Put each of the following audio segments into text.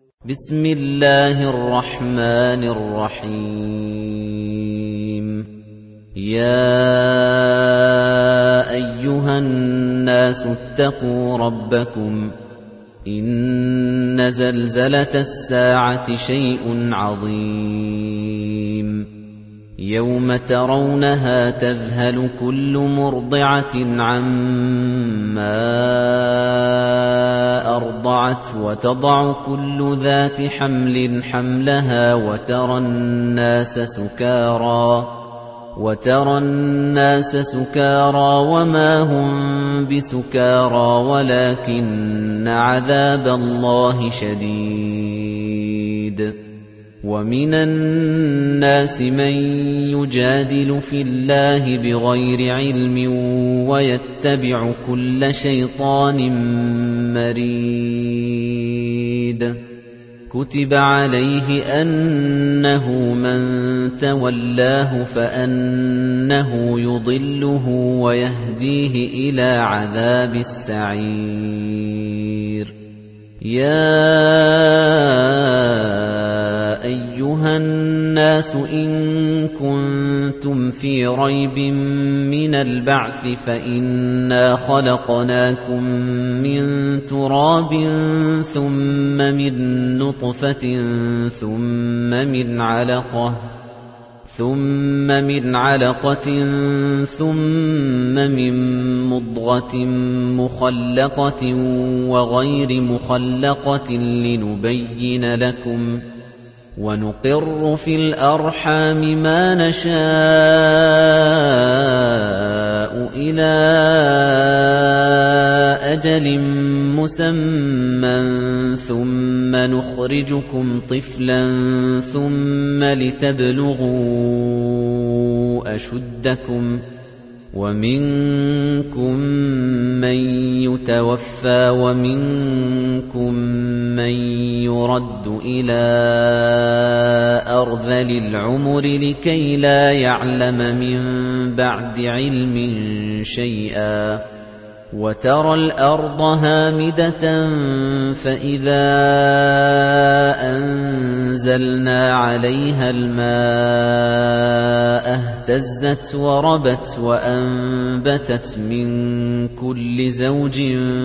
بسم الله الرحمن الرحيم يا أيها الناس اتقوا ربكم إن زلزلة الساعة شيء عظيم يوم ترونها تذهل كل مرضعة عما أرضعت وتضع كل ذات حمل حملها وترى الناس سكارى وما هم بسكارى ولكن عذاب الله شديد ومن الناس من يجادل في الله بغير علم ويتبع كل شيطان مريد كتب عليه أنه من تولاه فأنه يضله ويهديه إلى عذاب السعير يا أيها الناس إن كنتم في ريب من البعث فإنا خلقناكم من تراب ثم من نطفة ثم من علقة ثم من مضغة مخلقة وغير مخلقة لنبين لكم ونقر في الأرحام ما نشاء إلى أجل مسمى ثم نخرجكم طفلا ثم لتبلغوا أشدكم ومنكم من يتوفى ومنكم من يرد إلى أرذل العمر لكي لا يعلم من بعد علم شيئا وترى الأرض هامدة فإذا أنزلنا عليها الماء اهتزت وربت وأنبتت من كل زوج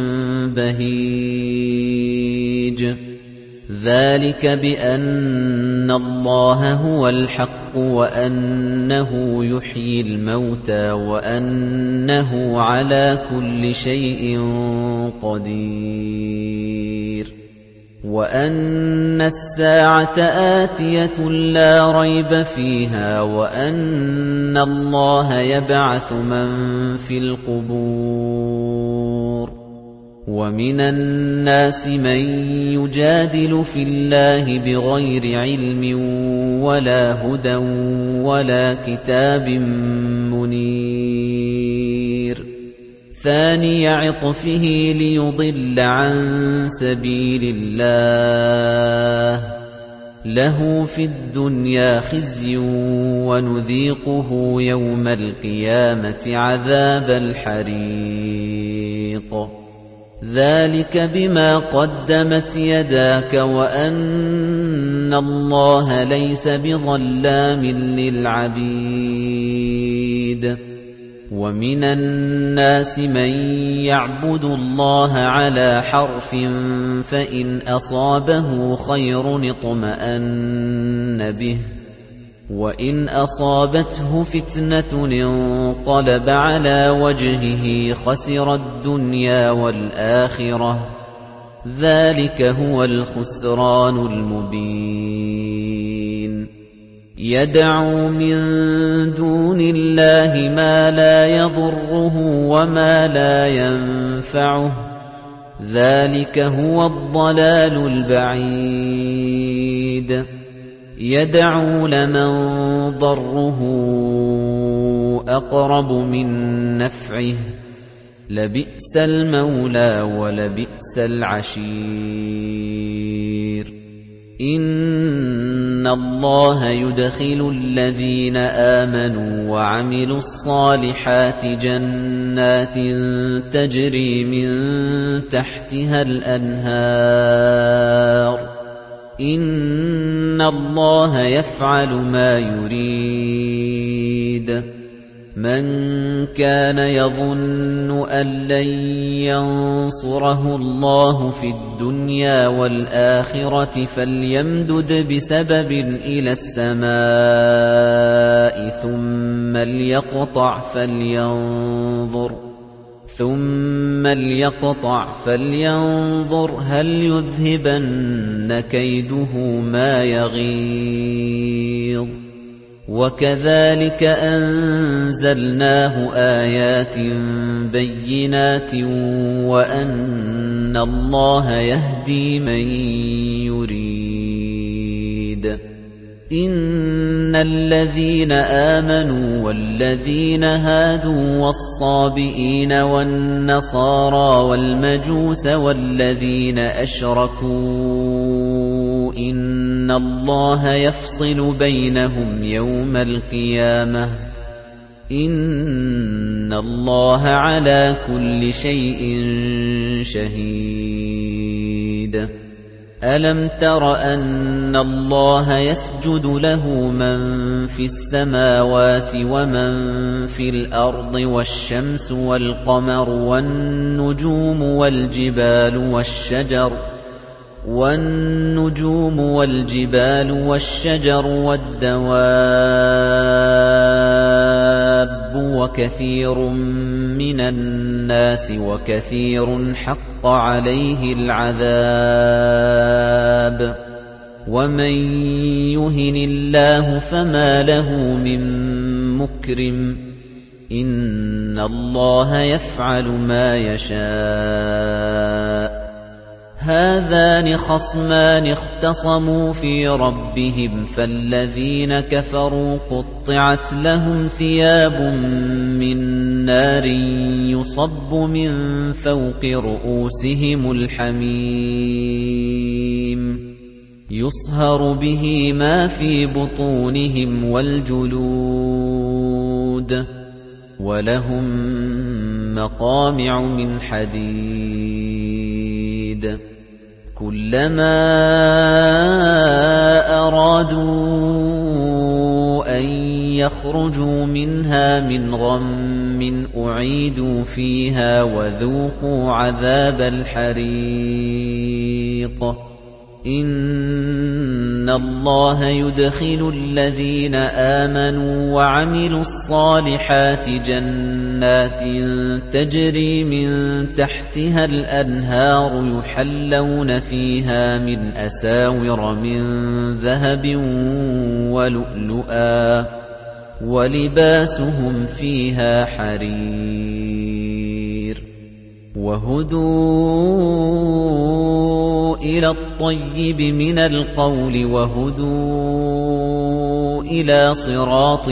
بهيج ذلك بأن الله هو الحق وأنه يحيي الموتى وأنه على كل شيء قدير وأن الساعة آتية لا ريب فيها وأن الله يبعث من في القبور ومن الناس من يجادل في الله بغير علم ولا هدى ولا كتاب منير ثاني عطفه ليضل عن سبيل الله له في الدنيا خزي ونذيقه يوم القيامة عذاب الحريق ذلك بما قدمت يداك وأن الله ليس بظلام للعبيد ومن الناس من يعبد الله على حرف فإن أصابه خير اطمأن به وإن أصابته فتنة انقلب على وجهه خسر الدنيا والآخرة ذلك هو الخسران المبين يدعو من دون الله ما لا يضره وما لا ينفعه ذلك هو الضلال البعيد يدعو لمن ضره أقرب من نفعه لبئس المولى ولبئس العشير إن الله يدخل الذين آمنوا وعملوا الصالحات جنات تجري من تحتها الأنهار إِنَّ اللَّهَ يَفْعَلُ مَا يُرِيدُ مَنْ كَانَ يَظُنُّ أَن لَّن يَنصُرَهُ اللَّهُ فِي الدُّنْيَا وَالْآخِرَةِ فَلْيَمْدُدْ بِسَبَبٍ إِلَى السَّمَاءِ ثُمَّ لْيَقْطَعْ فَلْيَنظُرْ هَلْ يُذْهِبَنَّ كَيْدُهُ مَا يَغِيظُ وَكَذَلِكَ أَنزَلْنَاهُ آيَاتٍ بَيِّنَاتٍ وَأَنَّ اللَّهَ يَهْدِي مَن يُرِيدُ إِنَّ الَّذِينَ آمَنُوا وَالَّذِينَ هَادُوا وَالصَّابِئِينَ وَالنَّصَارَى وَالْمَجُوسَ وَالَّذِينَ أَشْرَكُوا إِنَّ اللَّهَ يَفْصِلُ بَيْنَهُمْ يَوْمَ الْقِيَامَةِ إِنَّ اللَّهَ عَلَى كُلِّ شَيْءٍ شَهِيدٌ أَلَمْ تَرَ أَنَّ اللَّهَ يَسْجُدُ لَهُ مَن فِي السَّمَاوَاتِ وَمَن فِي الْأَرْضِ وَالشَّمْسُ وَالْقَمَرُ وَالنُّجُومُ وَالْجِبَالُ وَالشَّجَرُ وَالدَّوَابُّ وَكَثِيرٌ مِّنَ النَّاسِ وَكَثِيرٌ حَقَّ عَلَيْهِ الْعَذَابُ وَمَن يُهِنِ اللَّهُ فَمَا لَهُ مِن مُّكْرِمٍ إِنَّ اللَّهَ يَفْعَلُ مَا يَشَاءُ هَذَانِ خَصْمَانِ اخْتَصَمُوا فِي رَبِّهِمْ فَالَّذِينَ كَفَرُوا قُطِّعَتْ لَهُمْ ثِيَابٌ مِّن نَّارٍ يُصَبُّ مِن فَوْقِ رُءُوسِهِمُ الْحَمِيمُ يُصْهَرُ بِهِ مَا فِي بُطُونِهِمْ وَالْجُلُودُ وَلَهُم مَّقَامِعُ مِنْ حَدِيدٍ كُلَّمَا أَرَادُوا أَن يَخْرُجُوا مِنْهَا مِنْ غَمٍّ أُعِيدُوا فِيهَا وَذُوقُوا عَذَابَ الْحَرِيقِ إِنَّ اللَّهَ يُدْخِلُ الَّذِينَ آمَنُوا وَعَمِلُوا الصَّالِحَاتِ جَنَّاتٍ تَجْرِي مِن تَحْتِهَا الْأَنْهَارُ يُحَلَّوْنَ فِيهَا مِنْ أَسَاوِرَ مِن ذَهَبٍ وَلُؤْلُؤًا وَلِبَاسُهُمْ فِيهَا حَرِيرٌ وَهُدُوا إِلَى الطَّيِّبِ مِنَ الْقَوْلِ وَهُدُوا إِلَى صِرَاطِ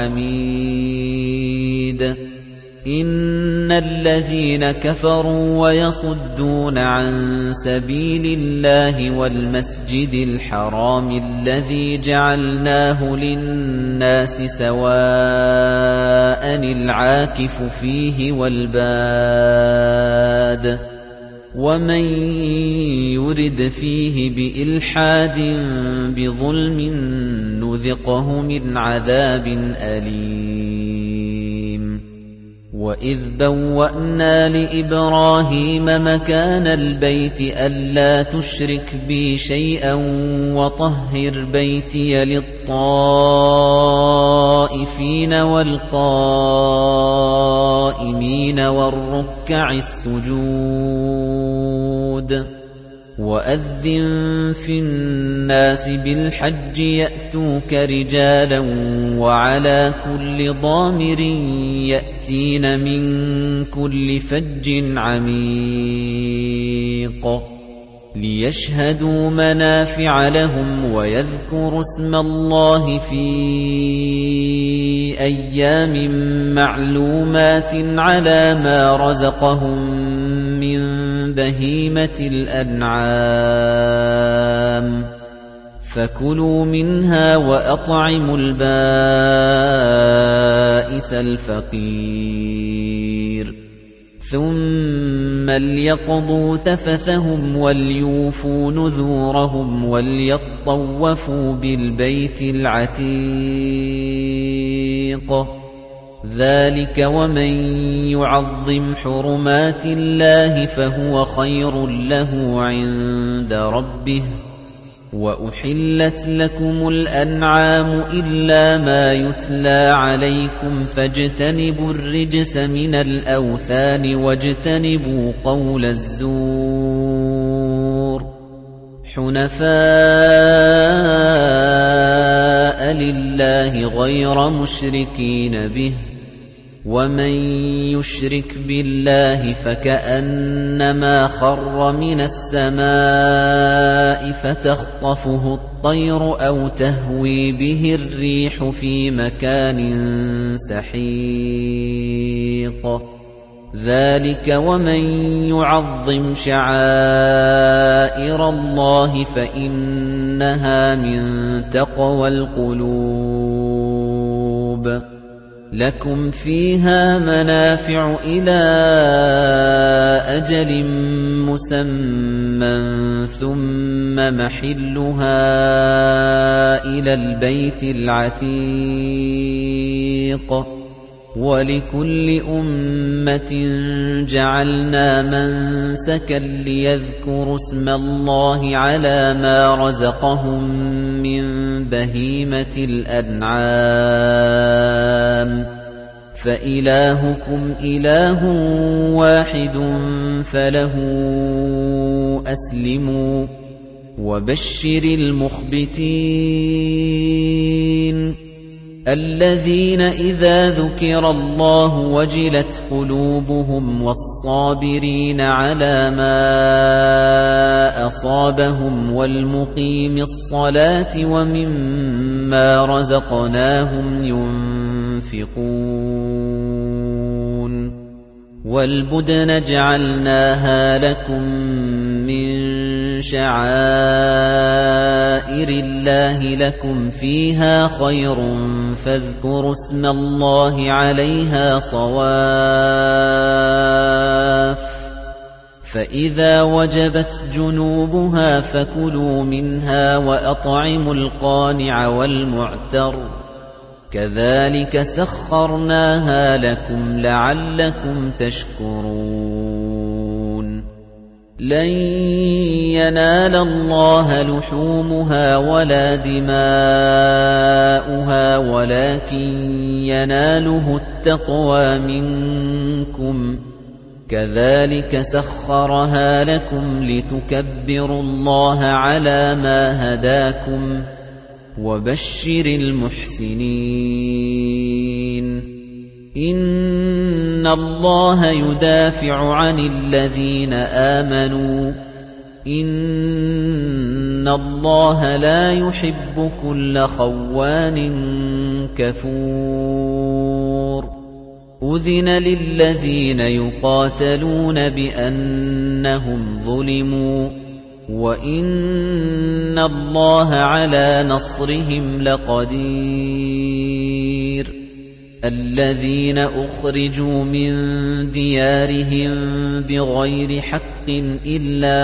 الْحَمِيدِ إِنَّ الَّذِينَ كَفَرُوا وَيَصُدُّونَ عَن سَبِيلِ اللَّهِ وَالْمَسْجِدِ الْحَرَامِ الَّذِي جَعَلْنَاهُ لِلنَّاسِ سَوَاءً الْعَاكِفُ فِيهِ وَالْبَادِ وَمَن يُرِدْ فِيهِ بِإِلْحَادٍ بِظُلْمٍ نُذِقْهُ مِنْ عَذَابٍ أَلِيمٍ وَإِذْ بَوَّأْنَا لِإِبْرَاهِيمَ مَكَانَ الْبَيْتِ أَلَّا تُشْرِكْ بِي شَيْئًا وَطَهِّرْ بَيْتِيَ لِلطَّائِفِينَ وَالْقَائِمِينَ وَالرُّكَّعِ السُّجُودِ وَأَذِّن فِي النَّاسِ بِالْحَجِّ يَأْتُوكَ رِجَالًا وَعَلَى كُلِّ ضَامِرٍ يَأْتِينَ مِن كُلِّ فَجٍّ عَمِيقٍ لِيَشْهَدُوا مَنَافِعَ لَهُمْ وَيَذْكُرُوا اسْمَ اللَّهِ فِي أَيَّامٍ مَّعْلُومَاتٍ عَلَى مَا رَزَقَهُم مِّن بَهِيمَةِ الْأَنْعَامِ فَكُلُوا مِنْهَا وَأَطْعِمُوا الْبَائِسَ الْفَقِيرَ ثُمَّ ثُمَّ لْيَقْضُوا تَفَثَهُمْ وَلْيُوفُوا نُذُورَهُمْ وَلْيَطَّوَّفُوا بِالْبَيْتِ الْعَتِيقِ ذَلِكَ وَمَن يُعَظِّمْ حُرُمَاتِ اللَّهِ فَهُوَ خَيْرٌ لَّهُ عِندَ رَبِّهِ وَأُحِلَّتْ لَكُمُ الْأَنْعَامُ إِلَّا مَا يُتْلَى عَلَيْكُمْ فَاجْتَنِبُوا الرِّجْسَ مِنَ الْأَوْثَانِ وَاجْتَنِبُوا قَوْلَ الزُّورِ حُنَفَاءَ لِلَّهِ غَيْرَ مُشْرِكِينَ بِهِ وَمَن يُشْرِكْ بِاللَّهِ فَكَأَنَّمَا خَرَّ مِنَ السَّمَاءِ فَتَخْطَفُهُ الطَّيْرُ أَوْ تَهْوِي بِهِ الرِّيحُ فِي مَكَانٍ سَحِيقٍ ذَلِكَ وَمَن يُعَظِّمْ شَعَائِرَ اللَّهِ فَإِنَّهَا مِن تَقْوَى الْقُلُوبِ لَكُمْ فِيهَا مَنَافِعُ إِلَى أَجَلٍ مُّسَمًّى ثُمَّ مَحِلُّهَا إِلَى الْبَيْتِ الْعَتِيقِ وَلِكُلِّ أُمَّةٍ جَعَلْنَا مَنسَكًا لِّيَذْكُرُوا اسْمَ اللَّهِ عَلَىٰ مَا رَزَقَهُم مِّن بَهِيمَةِ الْأَنْعَامِ فَإِلَٰهُكُمْ إِلَٰهٌ وَاحِدٌ فَلَهُ أَسْلِمُوا وَبَشِّرِ الْمُخْبِتِينَ الَّذِينَ إِذَا ذُكِرَ اللَّهُ وَجِلَتْ قُلُوبُهُمْ وَالصَّابِرِينَ عَلَىٰ مَا أَصَابَهُمْ وَالْمُقِيمِي الصَّلَاةِ وَمِمَّا رَزَقْنَاهُمْ يُنفِقُونَ وَالْبُدْنَ جَعَلْنَاهَا لَكُم مِّن شَعَائِرِ اللَّهِ لَكُمْ فِيهَا خَيْرٌ فَاذْكُرُوا اسْمَ اللَّهِ عَلَيْهَا صَوَافَّ فَإِذَا وَجَبَتْ جُنُوبُهَا فَكُلُوا مِنْهَا وَأَطْعِمُوا الْقَانِعَ وَالْمُعْتَرَّ كَذَلِكَ سَخَّرْنَاهَا لَكُمْ لَعَلَّكُمْ تَشْكُرُونَ لَن يَنَالَ اللَّهَ لُحُومُهَا وَلَا دِمَاؤُهَا وَلَكِن يَنَالُهُ التَّقْوَىٰ مِنكُمْ كَذَلِكَ سَخَّرَهَا لَكُمْ لِتُكَبِّرُوا اللَّهَ عَلَىٰ مَا هَدَاكُمْ وَبَشِّرِ الْمُحْسِنِينَ إِنَّ اللَّهَ يُدَافِعُ عَنِ الَّذِينَ آمَنُوا إِنَّ اللَّهَ لَا يُحِبُّ كُلَّ خَوَّانٍ كَفُورٍ أُذِنَ لِلَّذِينَ يُقَاتَلُونَ بِأَنَّهُمْ ظُلِمُوا وَإِنَّ اللَّهَ عَلَىٰ نَصْرِهِمْ لَقَدِيرٌ الَّذِينَ أُخْرِجُوا مِن دِيَارِهِم بِغَيْرِ حَقٍّ إِلَّا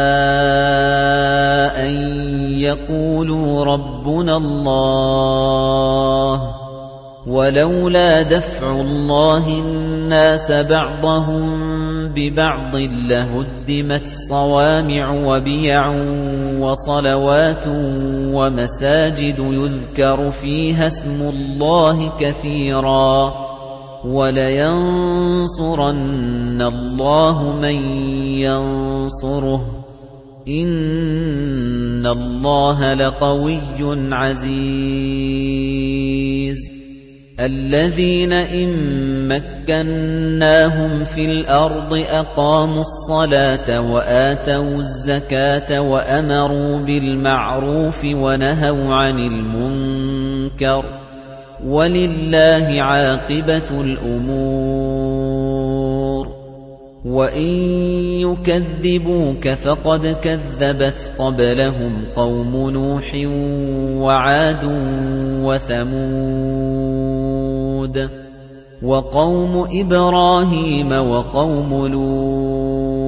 أَن يَقُولُوا رَبُّنَا اللَّهُ وَلَوْلَا دَفْعُ اللَّهِ النَّاسَ بَعْضَهُم بِبَعْضٍ لَّهُدِّمَتْ صَوَامِعُ وَبِيَعٌ وَصَلَوَاتٌ وَمَسَاجِدُ يُذْكَرُ فِيهَا اسْمُ اللَّهِ كَثِيرًا وَلَيَنصُرَنَّ اللَّهُ مَن يَنصُرُهُ إِنَّ اللَّهَ لَقَوِيٌّ عَزِيزٌ الَّذِينَ إِن مَّكَّنَّاهُمْ فِي الْأَرْضِ أَقَامُوا الصَّلَاةَ وَآتَوُا الزَّكَاةَ وَأَمَرُوا بِالْمَعْرُوفِ وَنَهَوْا عَنِ الْمُنكَرِ وَلِلَّهِ عَاقِبَةُ الْأُمُورِ وَإِن يُكَذِّبُوكَ فَقَدْ كَذَّبَتْ قَبْلَهُمْ قَوْمُ نُوحٍ وَعَادٌ وَثَمُودُ وَقَوْمُ إِبْرَاهِيمَ وَقَوْمُ لُوطٍ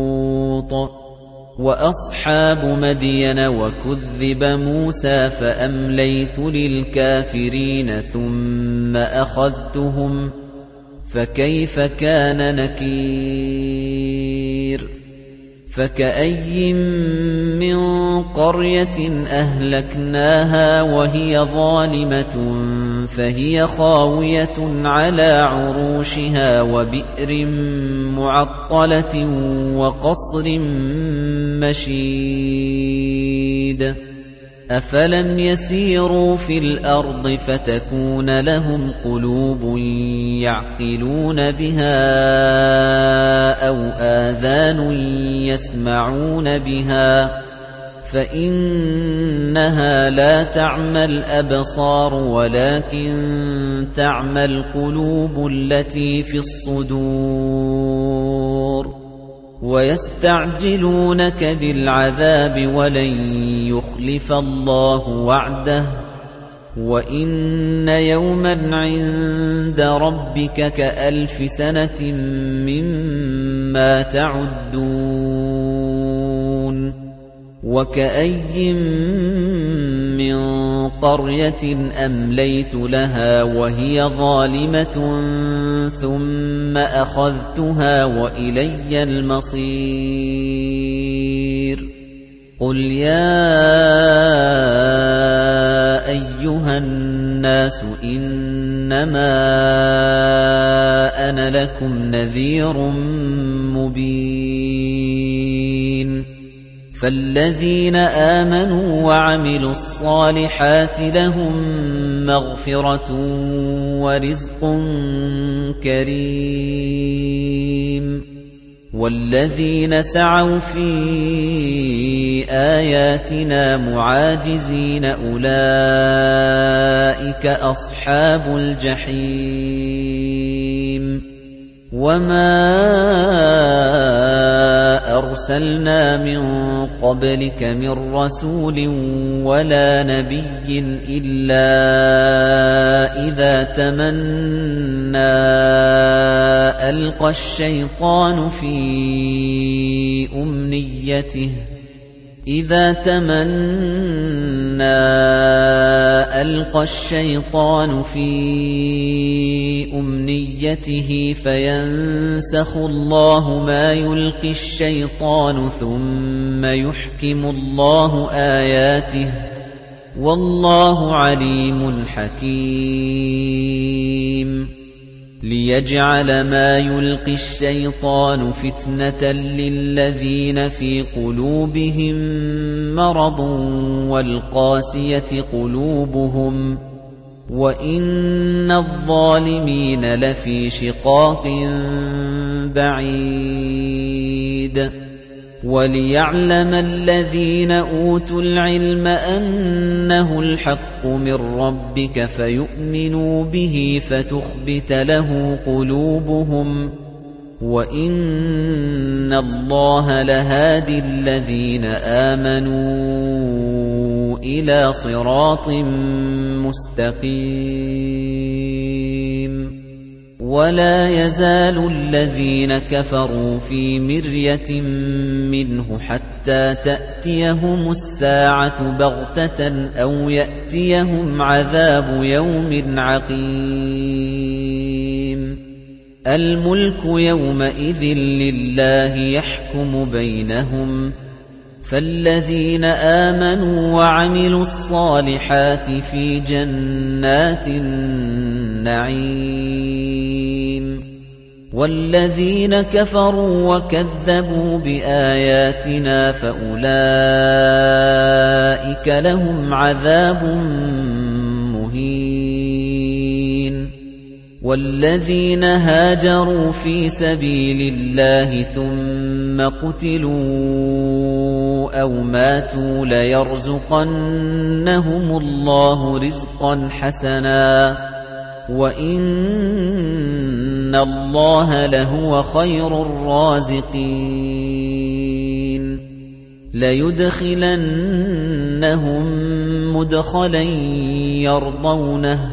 لُوطٍ وَأَصْحَابُ مَدْيَنَ وَكُذِّبَ مُوسَى فَأَمْلَيْتُ لِلْكَافِرِينَ ثُمَّ أَخَذْتُهُمْ فَكَيْفَ كَانَ نَكِيرِ فَكَأَيٍّ مِّن قَرْيَةٍ أَهْلَكْنَاهَا وَهِيَ ظَالِمَةٌ فَهِيَ خَاوِيَةٌ عَلَى عُرُوشِهَا وَبِئْرٍ مُّعَطَّلَةٍ وَقَصْرٍ مَّشِيدٍ أَفَلَمْ يَسِيرُوا فِي الْأَرْضِ فَتَكُونَ لَهُمْ قُلُوبٌ يَعْقِلُونَ بِهَا أَوْ آذَانٌ يَسْمَعُونَ بِهَا فَإِنَّهَا لَا تَعْمَى الْأَبْصَارُ وَلَكِن تَعْمَى الْقُلُوبُ الَّتِي فِي الصُّدُورِ وَيَسْتَعْجِلُونَكَ بِالْعَذَابِ وَلَن يُخْلِفَ اللَّهُ وَعْدَهُ وَإِنَّ يَوْمًا عِندَ رَبِّكَ كَأَلْفِ سَنَةٍ مِّمَّا تَعُدُّونَ وَكَأَيٍّن مِّن قَرْيَةٍ أَمْلَيْتُ لَهَا وَهِيَ ظَالِمَةٌ ثُمَّ أَخَذْتُهَا وَإِلَيَّ الْمَصِيرُ قُلْ يَا أَيُّهَا النَّاسُ إِنَّمَا أَنَا لَكُمْ نَذِيرٌ مُّبِينٌ فَالَّذِينَ آمَنُوا وَعَمِلُوا الصَّالِحَاتِ لَهُم مَّغْفِرَةٌ وَرِزْقٌ كَرِيمٌ وَالَّذِينَ سَعَوْا فِي آيَاتِنَا مُعَاجِزِينَ أُولَئِكَ أَصْحَابُ الْجَحِيمِ وَمَا أَرْسَلْنَا مِن قَبْلِكَ مِن رَّسُولٍ وَلَا نَبِيٍّ إِلَّا إِذَا تَمَنَّىٰ أَلْقَى الشَّيْطَانُ في أمنيته فينسخ الله ما يلقي الشيطان ثم يحكم الله آياته والله عليم حكيم ليجعل ما يلقي الشيطان فتنة للذين في قلوبهم مرض والقاسية قلوبهم وَإِنَّ الظَّالِمِينَ لَفِي شِقَاقٍ بَعِيدٍ وَلِيَعْلَمَ الَّذِينَ أُوتُوا الْعِلْمَ أَنَّهُ الْحَقُّ مِنْ رَبِّكَ فَيُؤْمِنُوا بِهِ فَتُخْبِتَ لَهُ قُلُوبُهُمْ وَإِنَّ اللَّهَ لَهَادِي الَّذِينَ آمَنُوا إِلَى صِرَاطٍ مُسْتَقِيمٍ وَلَا يَزَالُ الَّذِينَ كَفَرُوا فِي مِرْيَةٍ مِّنْهُ حَتَّى تَأْتِيَهُمُ السَّاعَةُ بَغْتَةً أَوْ يَأْتِيَهُمْ عَذَابُ يَوْمٍ عَقِيمٍ الْمُلْكُ يَوْمَئِذٍ لِلَّهِ يَحْكُمُ بَيْنَهُمْ فَالَّذِينَ آمَنُوا وَعَمِلُوا الصَّالِحَاتِ فِي جَنَّاتِ النَّعِيمِ وَالَّذِينَ كَفَرُوا وَكَذَّبُوا بِآيَاتِنَا فَأُولَئِكَ لَهُمْ عَذَابٌ مُّهِينٌ وَالَّذِينَ هَاجَرُوا فِي سَبِيلِ اللَّهِ ثُمَّ قُتِلُوا أَوْ مَاتُوا لَيَرْزُقَنَّهُمُ اللَّهُ رِزْقًا حَسَنًا وَإِنَّ اللَّهَ لَهُوَ خَيْرُ الرَّازِقِينَ لَيُدْخِلَنَّهُم مُّدْخَلًا يَرْضَوْنَهُ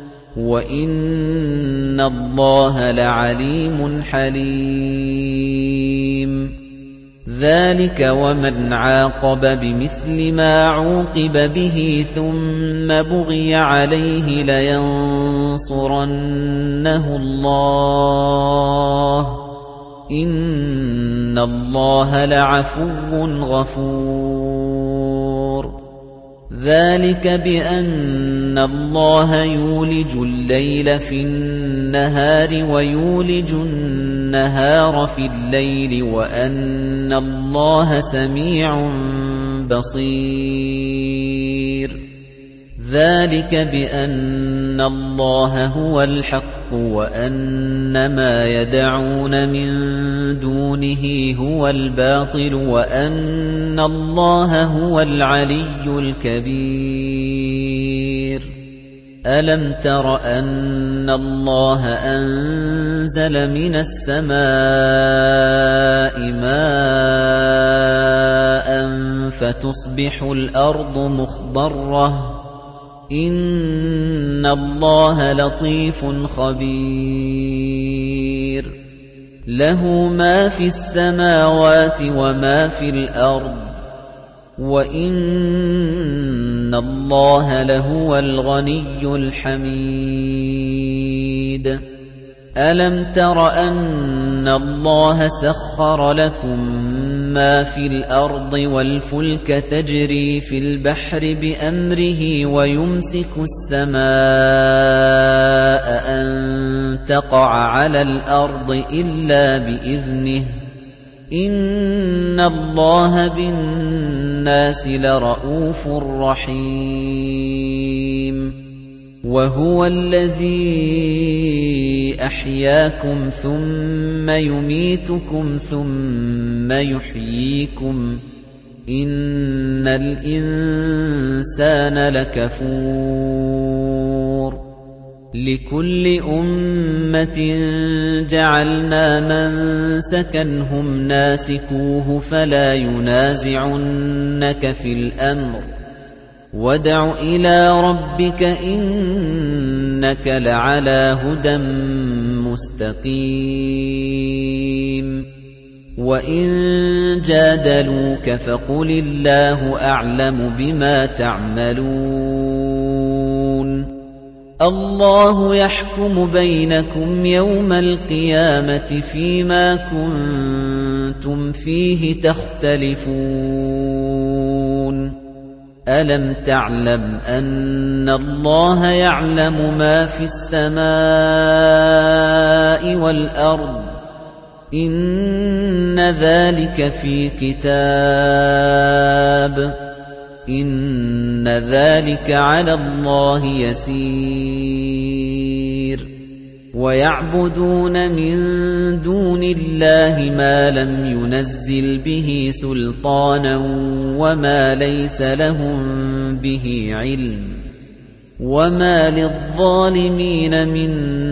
وَإِنَّ اللَّهَ لَعَلِيمٌ حَلِيمٌ ذَلِكَ وَمَنْ عَاقَبَ بِمِثْلِ مَا عُوقِبَ بِهِ ثُمَّ بُغِيَ عَلَيْهِ لَيَنصُرَنَّهُ اللَّهُ إِنَّ اللَّهَ لَعَفُوٌّ غَفُورٌ ذَلِكَ بِأَنَّ اللَّهَ يُولِجُ اللَّيْلَ فِي النَّهَارِ وَيُولِجُ النَّهَارَ فِي اللَّيْلِ وَأَنَّ اللَّهَ سَمِيعٌ بَصِيرٌ ذَلِكَ بِأَنَّ اللَّهَ هُوَ الْحَقُّ وَأَنَّ مَا يَدْعُونَ مِن دُونِهِ هُوَ الْبَاطِلُ وَأَنَّ اللَّهَ هُوَ الْعَلِيُّ الْكَبِيرُ أَلَمْ تَرَ أَنَّ اللَّهَ أَنزَلَ مِنَ السَّمَاءِ مَاءً فَتُصْبِحُ الْأَرْضُ مُخْضَرَّةً إِنَّ اللَّهَ لَطِيفٌ خَبِيرٌ لَهُ مَا فِي السَّمَاوَاتِ وَمَا فِي الْأَرْضِ وَإِنَّ اللَّهَ لَهُوَ الْغَنِيُّ الْحَمِيدُ أَلَمْ تَرَ أَنَّ اللَّهَ سَخَّرَ لَكُم مَّا فِي الْأَرْضِ وَالْفُلْكَ تَجْرِي فِي الْبَحْرِ بِأَمْرِهِ وَيُمْسِكُ السَّمَاءَ أَن تَقَعَ عَلَى الْأَرْضِ إِلَّا بِإِذْنِهِ إِنَّ اللَّهَ بِالنَّاسِ لَرَءُوفٌ رَّحِيمٌ وَهُوَ الَّذِي أَحْيَاكُمْ ثُمَّ يُمِيتُكُمْ ثُمَّ يُحْيِيكُمْ إِنَّ الْإِنسَانَ لَكَفُورٌ لِكُلِّ أُمَّةٍ جَعَلْنَا مَنسَكًا هُمْ نَاسِكُوهُ فَلَا يُنَازِعُنَّكَ فِي الْأَمْرِ وَادْعُ إِلَىٰ رَبِّكَ إِنَّكَ لَعَلَىٰ هُدًى مُّسْتَقِيمٍ وَإِن جَادَلُوكَ فَقُلِ اللَّهُ أَعْلَمُ بِمَا تَعْمَلُونَ اللَّهُ يَحْكُمُ بَيْنَكُمْ يَوْمَ الْقِيَامَةِ فِيمَا كُنتُمْ فِيهِ تَخْتَلِفُونَ أَلَمْ تَعْلَمْ أَنَّ اللَّهَ يَعْلَمُ مَا فِي السَّمَاءِ وَالْأَرْضِ إِنَّ ذَلِكَ فِي كِتَابٍ إِنَّ ذَلِكَ عَلَى اللَّهِ يَسِيرٌ وَيَعْبُدُونَ مِن دُونِ اللَّهِ مَا لَمْ يُنَزِّلْ بِهِ سُلْطَانًا وَمَا لَيْسَ لَهُم بِهِ عِلْمٌ وَمَا لِلظَّالِمِينَ مِن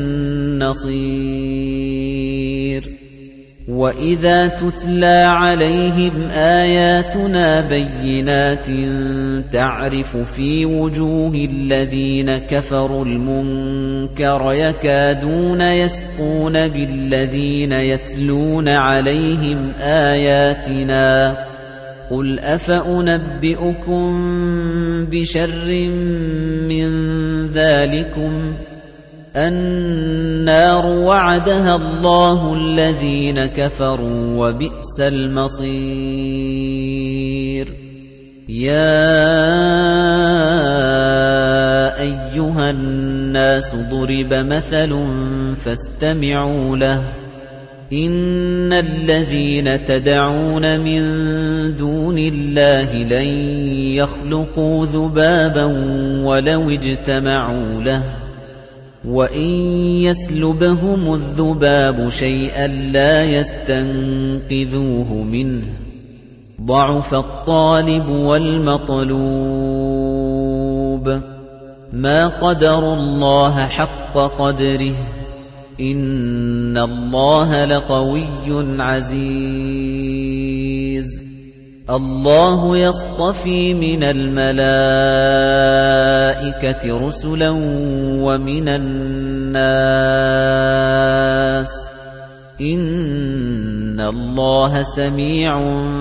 نَّصِيرٍ وَإِذَا تُتْلَىٰ عَلَيْهِمْ آيَاتُنَا بَيِّنَاتٍ تَعْرِفُ فِي وُجُوهِ الَّذِينَ كَفَرُوا الْمُنكَرَ يَكَادُونَ يَسْطُونَ بِالَّذِينَ يَتْلُونَ عَلَيْهِمْ آيَاتِنَا قُلْ أَفَأُنَبِّئُكُم بِشَرٍّ مِّن ذَٰلِكُمْ النَّارُ وَعَدَهَا اللَّهُ الَّذِينَ كَفَرُوا وَبِئْسَ الْمَصِيرُ يَا أَيُّهَا النَّاسُ ضُرِبَ مَثَلٌ فَاسْتَمِعُوا لَهُ إِنَّ الَّذِينَ تَدْعُونَ مِن دُونِ اللَّهِ لَن يَخْلُقُوا ذُبَابًا وَلَوِ اجْتَمَعُوا لَهُ وَإِن يَسْلُبْهُمُ الذُّبَابُ شَيْئًا لَّا يَسْتَنقِذُوهُ مِنْهُ ضَعُفَ الطَّالِبُ وَالْمَطْلُوبُ مَا قَدَرُوا اللَّهَ حَقَّ قَدْرِهِ إِنَّ اللَّهَ لَقَوِيٌّ عَزِيزٌ اللَّهُ يَصْطَفِي مِنَ الْمَلَائِكَةِ رُسُلًا وَمِنَ النَّاسِ إِنَّ إِنَّ اللَّهَ سَمِيعٌ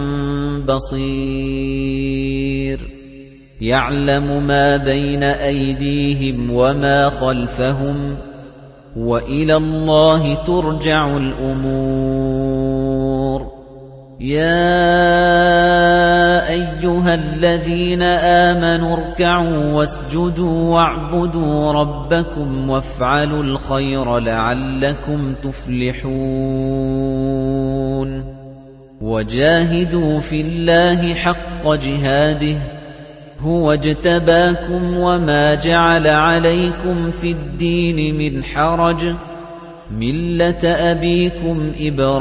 بَصِيرٌ يَعْلَمُ مَا بَيْنَ أَيْدِيهِمْ وَمَا خَلْفَهُمْ وَإِلَى اللَّهِ تُرْجَعُ الْأُمُورُ يَا أَيُّهَا الَّذِينَ آمَنُوا ارْكَعُوا وَاسْجُدُوا وَاعْبُدُوا رَبَّكُمْ وَافْعَلُوا الْخَيْرَ لَعَلَّكُمْ تُفْلِحُونَ وَجَاهِدُوا فِي اللَّهِ حَقَّ جِهَادِهِ هُوَ اجْتَبَاكُمْ وَمَا جَعَلَ عَلَيْكُمْ فِي الدِّينِ مِنْ حَرَجٍ مِلَّةَ أَبِيكُمْ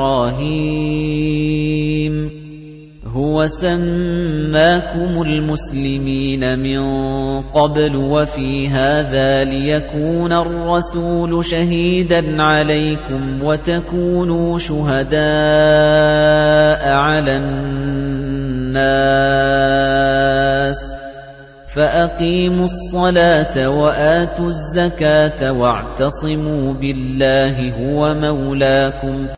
إِبْرَاهِيمَ هُوَ سَمَّاكُمُ الْمُسْلِمِينَ مِنْ قَبْلُ وَفِي هَذَا لِيَكُونَ الرَّسُولُ شَهِيدًا عَلَيْكُمْ وَتَكُونُوا شُهَدَاءَ عَلَى النَّاسِ فَأَقِيمُوا الصَّلَاةَ وَآتُوا الزَّكَاةَ وَاعْتَصِمُوا بِاللَّهِ هُوَ مَوْلَاكُمْ